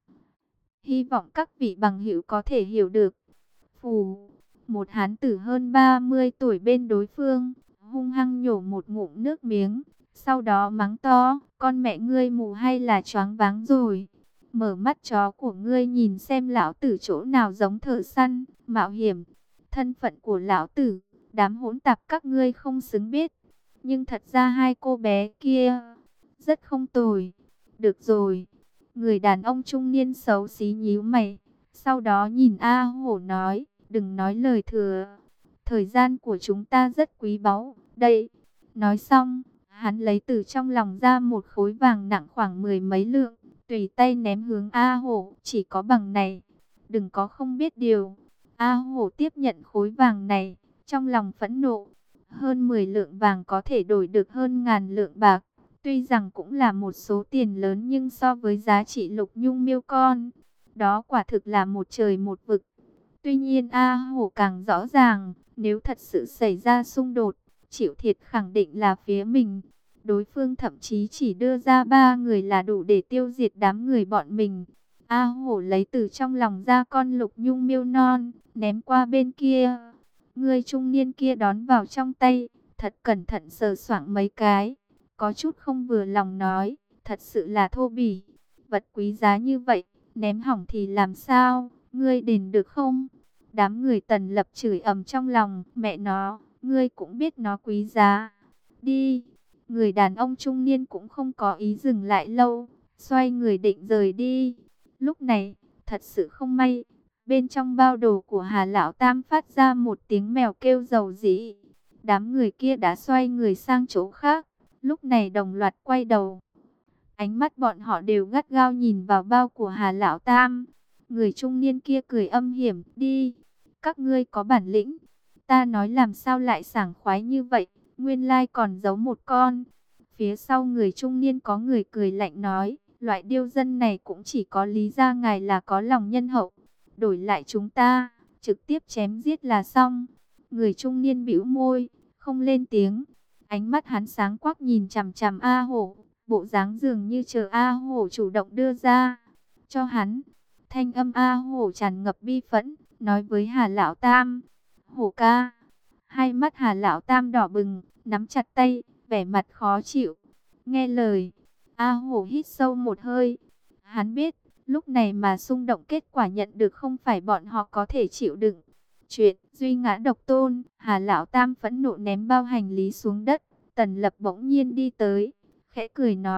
A: Hy vọng các vị bằng hữu có thể hiểu được. Phù, một hán tử hơn ba mươi tuổi bên đối phương, hung hăng nhổ một ngụm nước miếng, sau đó mắng to: con mẹ ngươi mù hay là choáng váng rồi? Mở mắt chó của ngươi nhìn xem lão tử chỗ nào giống thợ săn, mạo hiểm. Thân phận của lão tử, đám hỗn tạp các ngươi không xứng biết. Nhưng thật ra hai cô bé kia rất không tồi. Được rồi. Người đàn ông trung niên xấu xí nhíu mày, sau đó nhìn A Hổ nói: đừng nói lời thừa. Thời gian của chúng ta rất quý báu. Đây. Nói xong, hắn lấy từ trong lòng ra một khối vàng nặng khoảng mười mấy lượng, tùy tay ném hướng A Hổ. Chỉ có bằng này, đừng có không biết điều. A Hổ tiếp nhận khối vàng này, trong lòng phẫn nộ. Hơn mười lượng vàng có thể đổi được hơn ngàn lượng bạc. Tuy rằng cũng là một số tiền lớn nhưng so với giá trị Lục Nhung Miêu con, đó quả thực là một trời một vực. Tuy nhiên A Hổ càng rõ ràng, nếu thật sự xảy ra xung đột, chịu thiệt khẳng định là phía mình. Đối phương thậm chí chỉ đưa ra ba người là đủ để tiêu diệt đám người bọn mình. A Hổ lấy từ trong lòng ra con Lục Nhung Miêu non, ném qua bên kia. Người trung niên kia đón vào trong tay, thật cẩn thận sờ soạng mấy cái, có chút không vừa lòng nói: thật sự là thô bỉ. Vật quý giá như vậy, ném hỏng thì làm sao, ngươi đền được không? Đám người Tần Lập chửi ầm trong lòng: mẹ nó, ngươi cũng biết nó quý giá. Đi. Người đàn ông trung niên cũng không có ý dừng lại lâu, xoay người định rời đi. Lúc này, thật sự không may, bên trong bao đồ của Hà Lão Tam phát ra một tiếng mèo kêu rầu rĩ. Đám người kia đã xoay người sang chỗ khác, lúc này đồng loạt quay đầu. Ánh mắt bọn họ đều gắt gao nhìn vào bao của Hà Lão Tam. Người trung niên kia cười âm hiểm: đi, các ngươi có bản lĩnh. Ta nói làm sao lại sảng khoái như vậy, nguyên lai còn giấu một con. Phía sau người trung niên có người cười lạnh nói: loại điêu dân này cũng chỉ có Lý gia ngài là có lòng nhân hậu. Đổi lại chúng ta, trực tiếp chém giết là xong. Người trung niên bĩu môi, không lên tiếng. Ánh mắt hắn sáng quắc nhìn chằm chằm A Hổ, bộ dáng dường như chờ A Hổ chủ động đưa ra cho hắn. Thanh âm A Hổ tràn ngập bi phẫn, nói với Hà Lão Tam: Hổ ca. Hai mắt Hà Lão Tam đỏ bừng, nắm chặt tay, vẻ mặt khó chịu. Nghe lời, A Hổ hít sâu một hơi. Hắn biết, lúc này mà xung động kết quả nhận được không phải bọn họ có thể chịu đựng. Chuyện duy ngã độc tôn. Hà Lão Tam phẫn nộ ném bao hành lý xuống đất. Tần Lập bỗng nhiên đi tới, khẽ cười nói: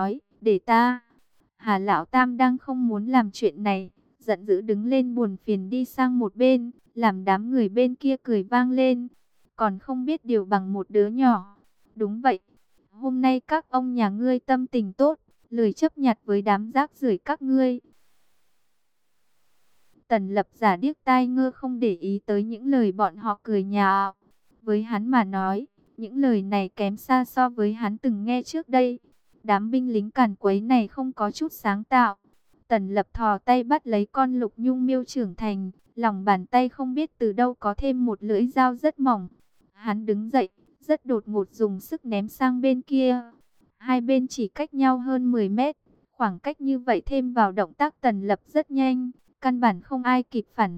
A: để ta. Hà Lão Tam đang không muốn làm chuyện này, giận dữ đứng lên buồn phiền đi sang một bên, làm đám người bên kia cười vang lên. Còn không biết điều bằng một đứa nhỏ. Đúng vậy, hôm nay các ông nhà ngươi tâm tình tốt, lười chấp nhặt với đám rác rưởi các ngươi. Tần Lập giả điếc tai ngơ không để ý tới những lời bọn họ cười nhạo. Với hắn mà nói, những lời này kém xa so với hắn từng nghe trước đây. Đám binh lính càn quấy này không có chút sáng tạo. Tần Lập thò tay bắt lấy con Lục Nhung Miêu trưởng thành, lòng bàn tay không biết từ đâu có thêm một lưỡi dao rất mỏng. Hắn đứng dậy, rất đột ngột dùng sức ném sang bên kia. Hai bên chỉ cách nhau hơn mười mét, khoảng cách như vậy thêm vào động tác Tần Lập rất nhanh, căn bản không ai kịp phản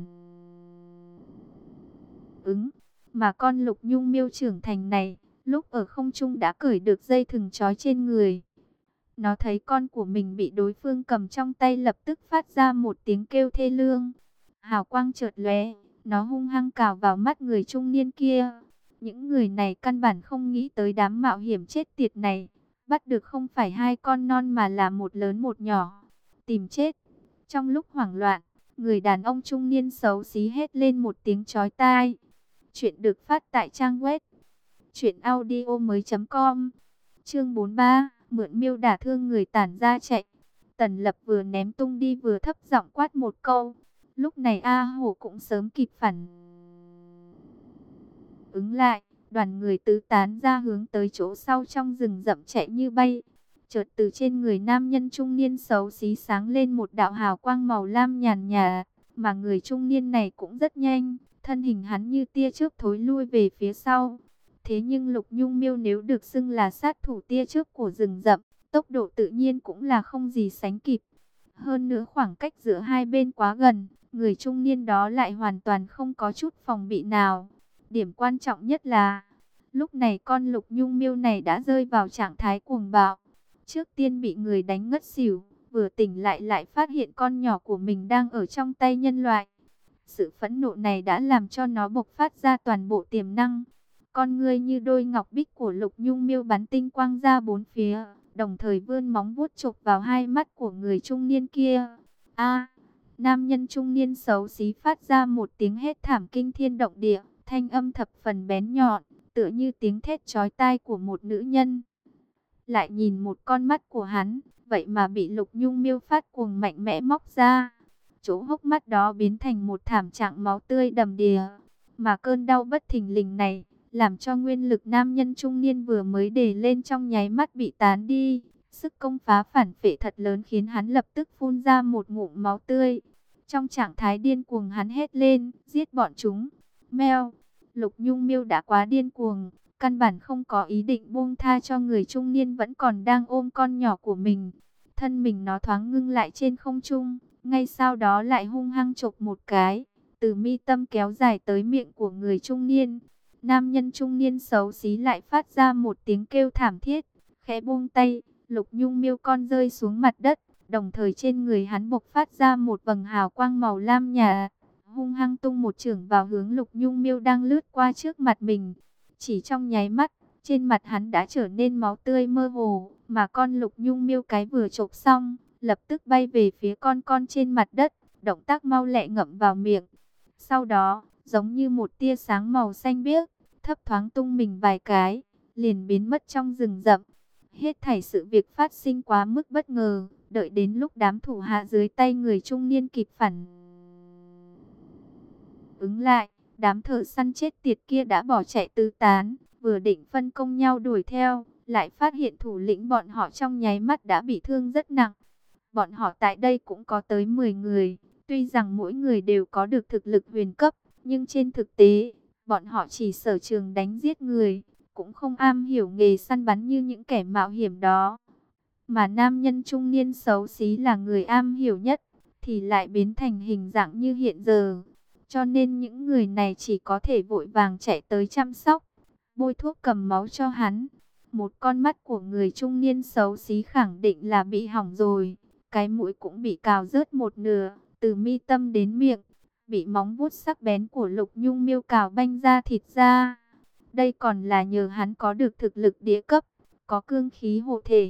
A: ứng. Mà con Lục Nhung Miêu trưởng thành này, lúc ở không trung đã cởi được dây thừng trói trên người. Nó thấy con của mình bị đối phương cầm trong tay, lập tức phát ra một tiếng kêu thê lương. Hào quang chợt lóe, nó hung hăng cào vào mắt người trung niên kia. Những người này căn bản không nghĩ tới đám mạo hiểm chết tiệt này. Bắt được không phải hai con non mà là một lớn một nhỏ. Tìm chết. Trong lúc hoảng loạn, người đàn ông trung niên xấu xí hét lên một tiếng chói tai. Chuyện được phát tại trang web truyện audio mới chấm com. Chương bốn mươi ba, mượn miêu đả thương người tản ra chạy. Tần Lập vừa ném tung đi vừa thấp giọng quát một câu. Lúc này A Hổ cũng sớm kịp phản ứng lại, đoàn người tứ tán ra hướng tới chỗ sau trong rừng rậm chạy như bay. Chợt từ trên người nam nhân trung niên xấu xí sáng lên một đạo hào quang màu lam nhàn nhạt, mà người trung niên này cũng rất nhanh, thân hình hắn như tia chớp thối lui về phía sau. Thế nhưng Lục Nhung Miêu nếu được xưng là sát thủ tia chớp của rừng rậm, tốc độ tự nhiên cũng là không gì sánh kịp. Hơn nữa khoảng cách giữa hai bên quá gần, người trung niên đó lại hoàn toàn không có chút phòng bị nào. Điểm quan trọng nhất là, lúc này con Lục Nhung Miêu này đã rơi vào trạng thái cuồng bạo. Trước tiên bị người đánh ngất xỉu, vừa tỉnh lại lại phát hiện con nhỏ của mình đang ở trong tay nhân loại. Sự phẫn nộ này đã làm cho nó bộc phát ra toàn bộ tiềm năng. Con ngươi như đôi ngọc bích của Lục Nhung Miêu bắn tinh quang ra bốn phía, đồng thời vươn móng vuốt chộp vào hai mắt của người trung niên kia. A! Nam nhân trung niên xấu xí phát ra một tiếng hét thảm kinh thiên động địa, thanh âm thập phần bén nhọn, tựa như tiếng thét chói tai của một nữ nhân. Lại nhìn một con mắt của hắn, vậy mà bị Lục Nhung Miêu phát cuồng mạnh mẽ móc ra. Chỗ hốc mắt đó biến thành một thảm trạng máu tươi đầm đìa. Mà cơn đau bất thình lình này, làm cho nguyên lực nam nhân trung niên vừa mới đề lên trong nháy mắt bị tán đi. Sức công phá phản phệ thật lớn khiến hắn lập tức phun ra một ngụm máu tươi. Trong trạng thái điên cuồng hắn hét lên, giết bọn chúng. Mèo, Lục Nhung Miêu đã quá điên cuồng, căn bản không có ý định buông tha cho người trung niên vẫn còn đang ôm con nhỏ của mình. Thân mình nó thoáng ngưng lại trên không trung, ngay sau đó lại hung hăng chộp một cái, từ mi tâm kéo dài tới miệng của người trung niên. Nam nhân trung niên xấu xí lại phát ra một tiếng kêu thảm thiết, khẽ buông tay, Lục Nhung Miêu con rơi xuống mặt đất, đồng thời trên người hắn bộc phát ra một vầng hào quang màu lam nhạt, hung hăng tung một chưởng vào hướng Lục Nhung Miêu đang lướt qua trước mặt mình. Chỉ trong nháy mắt, trên mặt hắn đã trở nên máu tươi mơ hồ, mà con Lục Nhung Miêu cái vừa chộp xong, lập tức bay về phía con con trên mặt đất, động tác mau lẹ ngậm vào miệng. Sau đó, giống như một tia sáng màu xanh biếc, thấp thoáng tung mình vài cái, liền biến mất trong rừng rậm. Hết thảy sự việc phát sinh quá mức bất ngờ, đợi đến lúc đám thủ hạ dưới tay người trung niên kịp phản ứng lại, đám thợ săn chết tiệt kia đã bỏ chạy tứ tán, vừa định phân công nhau đuổi theo, lại phát hiện thủ lĩnh bọn họ trong nháy mắt đã bị thương rất nặng. Bọn họ tại đây cũng có tới mười người, tuy rằng mỗi người đều có được thực lực huyền cấp, nhưng trên thực tế, bọn họ chỉ sở trường đánh giết người, cũng không am hiểu nghề săn bắn như những kẻ mạo hiểm đó. Mà nam nhân trung niên xấu xí là người am hiểu nhất, thì lại biến thành hình dạng như hiện giờ. Cho nên những người này chỉ có thể vội vàng chạy tới chăm sóc, bôi thuốc cầm máu cho hắn. Một con mắt của người trung niên xấu xí khẳng định là bị hỏng rồi. Cái mũi cũng bị cào rớt một nửa, từ mi tâm đến miệng, bị móng vuốt sắc bén của Lục Nhung Miêu cào banh ra thịt ra. Đây còn là nhờ hắn có được thực lực địa cấp, có cương khí hộ thể.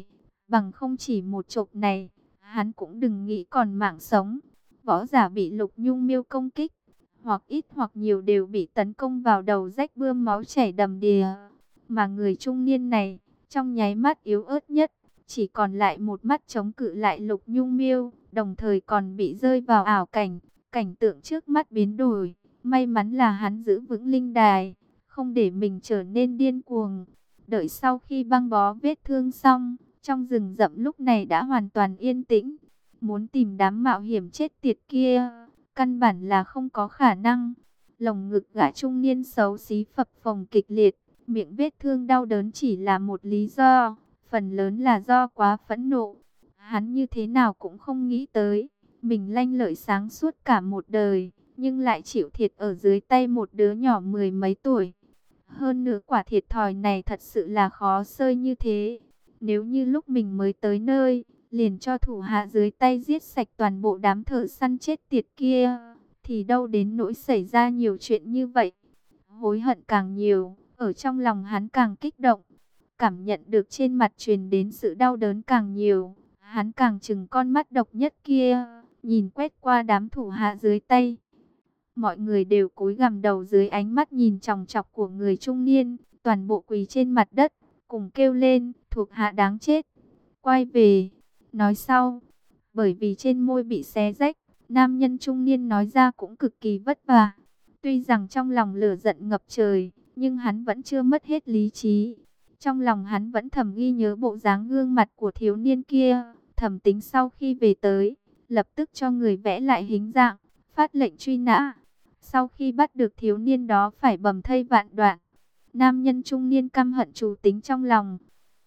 A: Bằng không chỉ một chộp này, hắn cũng đừng nghĩ còn mạng sống. Võ giả bị Lục Nhung Miêu công kích, hoặc ít hoặc nhiều đều bị tấn công vào đầu rách bươm máu chảy đầm đìa. Mà người trung niên này, trong nháy mắt yếu ớt nhất, chỉ còn lại một mắt chống cự lại Lục Nhung Miêu, đồng thời còn bị rơi vào ảo cảnh. Cảnh tượng trước mắt biến đổi, may mắn là hắn giữ vững linh đài, không để mình trở nên điên cuồng. Đợi sau khi băng bó vết thương xong, trong rừng rậm lúc này đã hoàn toàn yên tĩnh. Muốn tìm đám mạo hiểm chết tiệt kia, căn bản là không có khả năng. Lồng ngực gã trung niên xấu xí phập phồng kịch liệt, miệng vết thương đau đớn chỉ là một lý do, phần lớn là do quá phẫn nộ. Hắn như thế nào cũng không nghĩ tới, mình lanh lợi sáng suốt cả một đời, nhưng lại chịu thiệt ở dưới tay một đứa nhỏ mười mấy tuổi. Hơn nữa quả thiệt thòi này thật sự là khó xơi như thế. Nếu như lúc mình mới tới nơi, liền cho thủ hạ dưới tay giết sạch toàn bộ đám thợ săn chết tiệt kia, thì đâu đến nỗi xảy ra nhiều chuyện như vậy. Hối hận càng nhiều, ở trong lòng hắn càng kích động. Cảm nhận được trên mặt truyền đến sự đau đớn càng nhiều, hắn càng trừng con mắt độc nhất kia, nhìn quét qua đám thủ hạ dưới tay. Mọi người đều cúi gằm đầu dưới ánh mắt nhìn chòng chọc của người trung niên, toàn bộ quỳ trên mặt đất, cùng kêu lên, thuộc hạ đáng chết, quay về. Nói sau, bởi vì trên môi bị xé rách, nam nhân trung niên nói ra cũng cực kỳ vất vả. Tuy rằng trong lòng lửa giận ngập trời, nhưng hắn vẫn chưa mất hết lý trí. Trong lòng hắn vẫn thầm ghi nhớ bộ dáng gương mặt của thiếu niên kia, thầm tính sau khi về tới, lập tức cho người vẽ lại hình dạng, phát lệnh truy nã. Sau khi bắt được thiếu niên đó phải bầm thây vạn đoạn. Nam nhân trung niên căm hận trù tính trong lòng.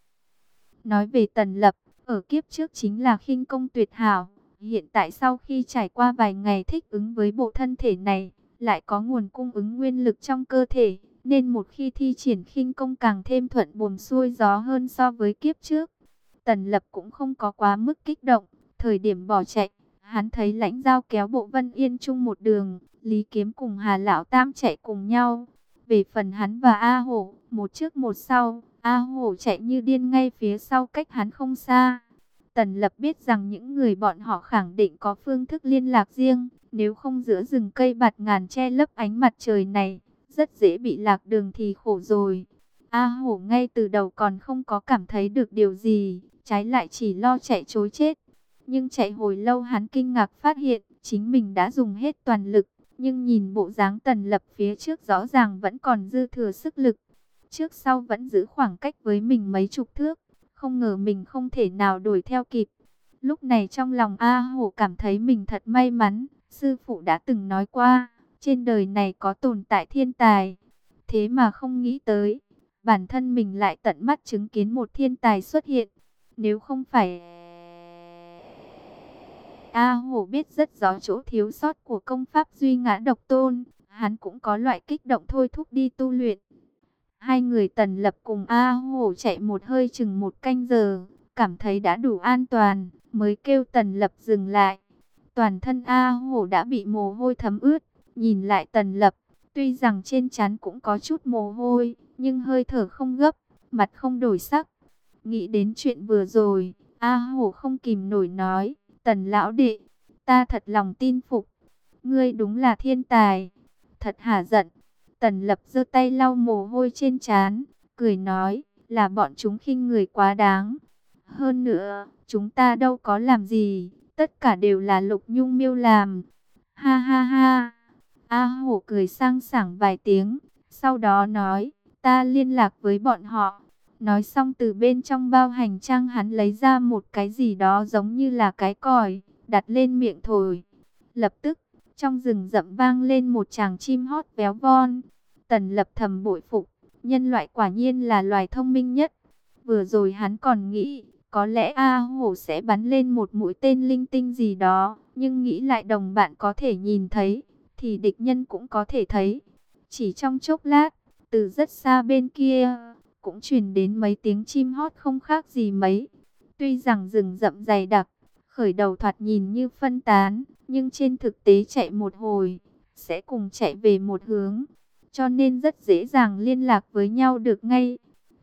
A: Nói về Tần Lập, ở kiếp trước chính là khinh công tuyệt hảo. Hiện tại sau khi trải qua vài ngày thích ứng với bộ thân thể này, lại có nguồn cung ứng nguyên lực trong cơ thể, nên một khi thi triển khinh công càng thêm thuận buồm xuôi gió hơn so với kiếp trước. Tần Lập cũng không có quá mức kích động. Thời điểm bỏ chạy, hắn thấy Lãnh Giao kéo Bộ Vân Yên chung một đường, Lý Kiếm cùng Hà Lão Tam chạy cùng nhau. Về phần hắn và A Hổ, một trước một sau, A Hổ chạy như điên ngay phía sau cách hắn không xa. Tần Lập biết rằng những người bọn họ khẳng định có phương thức liên lạc riêng, nếu không giữa rừng cây bạt ngàn che lấp ánh mặt trời này, rất dễ bị lạc đường thì khổ rồi. A Hổ ngay từ đầu còn không có cảm thấy được điều gì, trái lại chỉ lo chạy trối chết. Nhưng chạy hồi lâu hắn kinh ngạc phát hiện, chính mình đã dùng hết toàn lực, nhưng nhìn bộ dáng Tần Lập phía trước rõ ràng vẫn còn dư thừa sức lực. Trước sau vẫn giữ khoảng cách với mình mấy chục thước, không ngờ mình không thể nào đuổi theo kịp. Lúc này trong lòng A Hổ cảm thấy mình thật may mắn, sư phụ đã từng nói qua, trên đời này có tồn tại thiên tài. Thế mà không nghĩ tới, bản thân mình lại tận mắt chứng kiến một thiên tài xuất hiện. Nếu không phải... A Hổ biết rất rõ chỗ thiếu sót của công pháp duy ngã độc tôn, hắn cũng có loại kích động thôi thúc đi tu luyện. Hai người Tần Lập cùng A Hổ chạy một hơi chừng một canh giờ, cảm thấy đã đủ an toàn, mới kêu Tần Lập dừng lại. Toàn thân A Hổ đã bị mồ hôi thấm ướt, nhìn lại Tần Lập, tuy rằng trên trán cũng có chút mồ hôi, nhưng hơi thở không gấp, mặt không đổi sắc. Nghĩ đến chuyện vừa rồi, A Hổ không kìm nổi nói, Tần lão đệ, ta thật lòng tin phục, ngươi đúng là thiên tài, thật hả giận. Tần Lập giơ tay lau mồ hôi trên trán, cười nói, là bọn chúng khinh người quá đáng. Hơn nữa, chúng ta đâu có làm gì, tất cả đều là Lục Nhung Miêu làm. Ha ha ha. A Hổ cười sang sảng vài tiếng, sau đó nói, ta liên lạc với bọn họ. Nói xong từ bên trong bao hành trang hắn lấy ra một cái gì đó giống như là cái còi, đặt lên miệng thổi. Lập tức, trong rừng rậm vang lên một tràng chim hót véo von. Tần Lập thầm bội phục, nhân loại quả nhiên là loài thông minh nhất. Vừa rồi hắn còn nghĩ, có lẽ A Hổ sẽ bắn lên một mũi tên linh tinh gì đó, nhưng nghĩ lại đồng bạn có thể nhìn thấy, thì địch nhân cũng có thể thấy. Chỉ trong chốc lát, từ rất xa bên kia, cũng truyền đến mấy tiếng chim hót không khác gì mấy. Tuy rằng rừng rậm dày đặc, khởi đầu thoạt nhìn như phân tán, nhưng trên thực tế chạy một hồi, sẽ cùng chạy về một hướng, cho nên rất dễ dàng liên lạc với nhau được ngay. Chuyện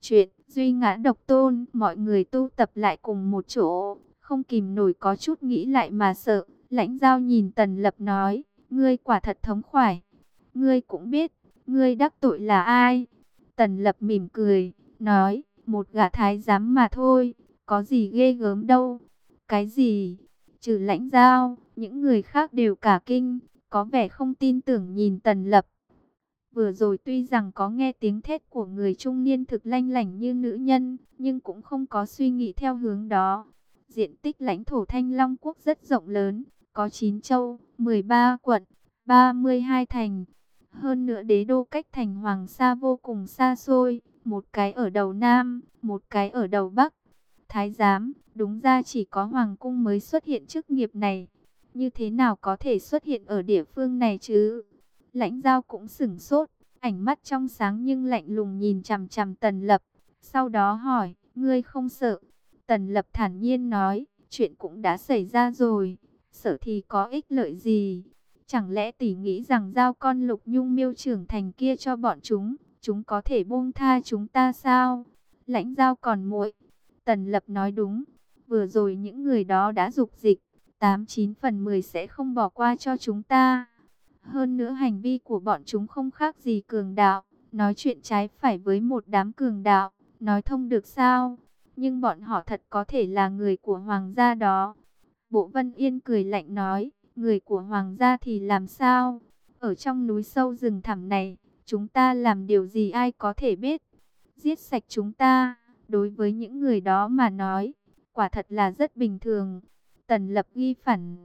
A: Duy ngã độc tôn, mọi người tu tập lại cùng một chỗ, không kìm nổi có chút nghĩ lại mà sợ. Lãnh Giao nhìn Tần Lập nói, ngươi quả thật thống khoái. Ngươi cũng biết, ngươi đắc tội là ai? Tần Lập mỉm cười, nói, một gã thái giám mà thôi, có gì ghê gớm đâu. Cái gì? Trừ Lãnh Giao, những người khác đều cả kinh, có vẻ không tin tưởng nhìn Tần Lập. Vừa rồi tuy rằng có nghe tiếng thét của người trung niên thực lanh lảnh như nữ nhân, nhưng cũng không có suy nghĩ theo hướng đó. Diện tích lãnh thổ Thanh Long Quốc rất rộng lớn, có chín châu, mười ba quận, ba mươi hai thành. Hơn nữa đế đô cách thành Hoàng Sa vô cùng xa xôi, một cái ở đầu Nam, một cái ở đầu Bắc. Thái giám, đúng ra chỉ có Hoàng cung mới xuất hiện chức nghiệp này. Như thế nào có thể xuất hiện ở địa phương này chứ? Lãnh Giao cũng sửng sốt, ánh mắt trong sáng nhưng lạnh lùng nhìn chằm chằm Tần Lập. Sau đó hỏi, ngươi không sợ? Tần Lập thản nhiên nói, chuyện cũng đã xảy ra rồi, sợ thì có ích lợi gì? Chẳng lẽ tỷ nghĩ rằng giao con Lục Nhung Miêu trưởng thành kia cho bọn chúng, chúng có thể buông tha chúng ta sao? Lãnh Giao còn muội. Tần Lập nói đúng, vừa rồi những người đó đã dục dịch, tám chín phần mười sẽ không bỏ qua cho chúng ta. Hơn nữa hành vi của bọn chúng không khác gì cường đạo, nói chuyện trái phải với một đám cường đạo, nói thông được sao? Nhưng bọn họ thật có thể là người của hoàng gia đó. Bộ Vân Yên cười lạnh nói, người của hoàng gia thì làm sao? Ở trong núi sâu rừng thẳm này, chúng ta làm điều gì ai có thể biết? Giết sạch chúng ta, đối với những người đó mà nói, quả thật là rất bình thường. Tần Lập ghi phản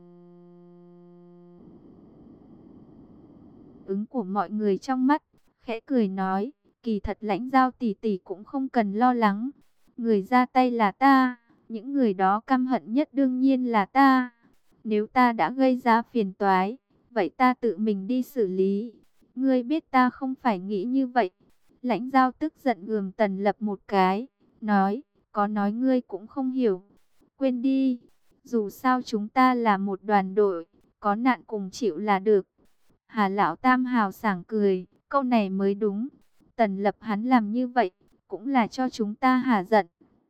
A: ứng của mọi người trong mắt, khẽ cười nói, kỳ thật Lãnh Giao tỷ tỷ cũng không cần lo lắng. Người ra tay là ta, những người đó căm hận nhất đương nhiên là ta. Nếu ta đã gây ra phiền toái, vậy ta tự mình đi xử lý. Ngươi biết ta không phải nghĩ như vậy. Lãnh Giao tức giận gườm Tần Lập một cái, nói, có nói ngươi cũng không hiểu. Quên đi, dù sao chúng ta là một đoàn đội, có nạn cùng chịu là được. Hà Lão Tam hào sảng cười, câu này mới đúng. Tần Lập hắn làm như vậy, cũng là cho chúng ta hả giận.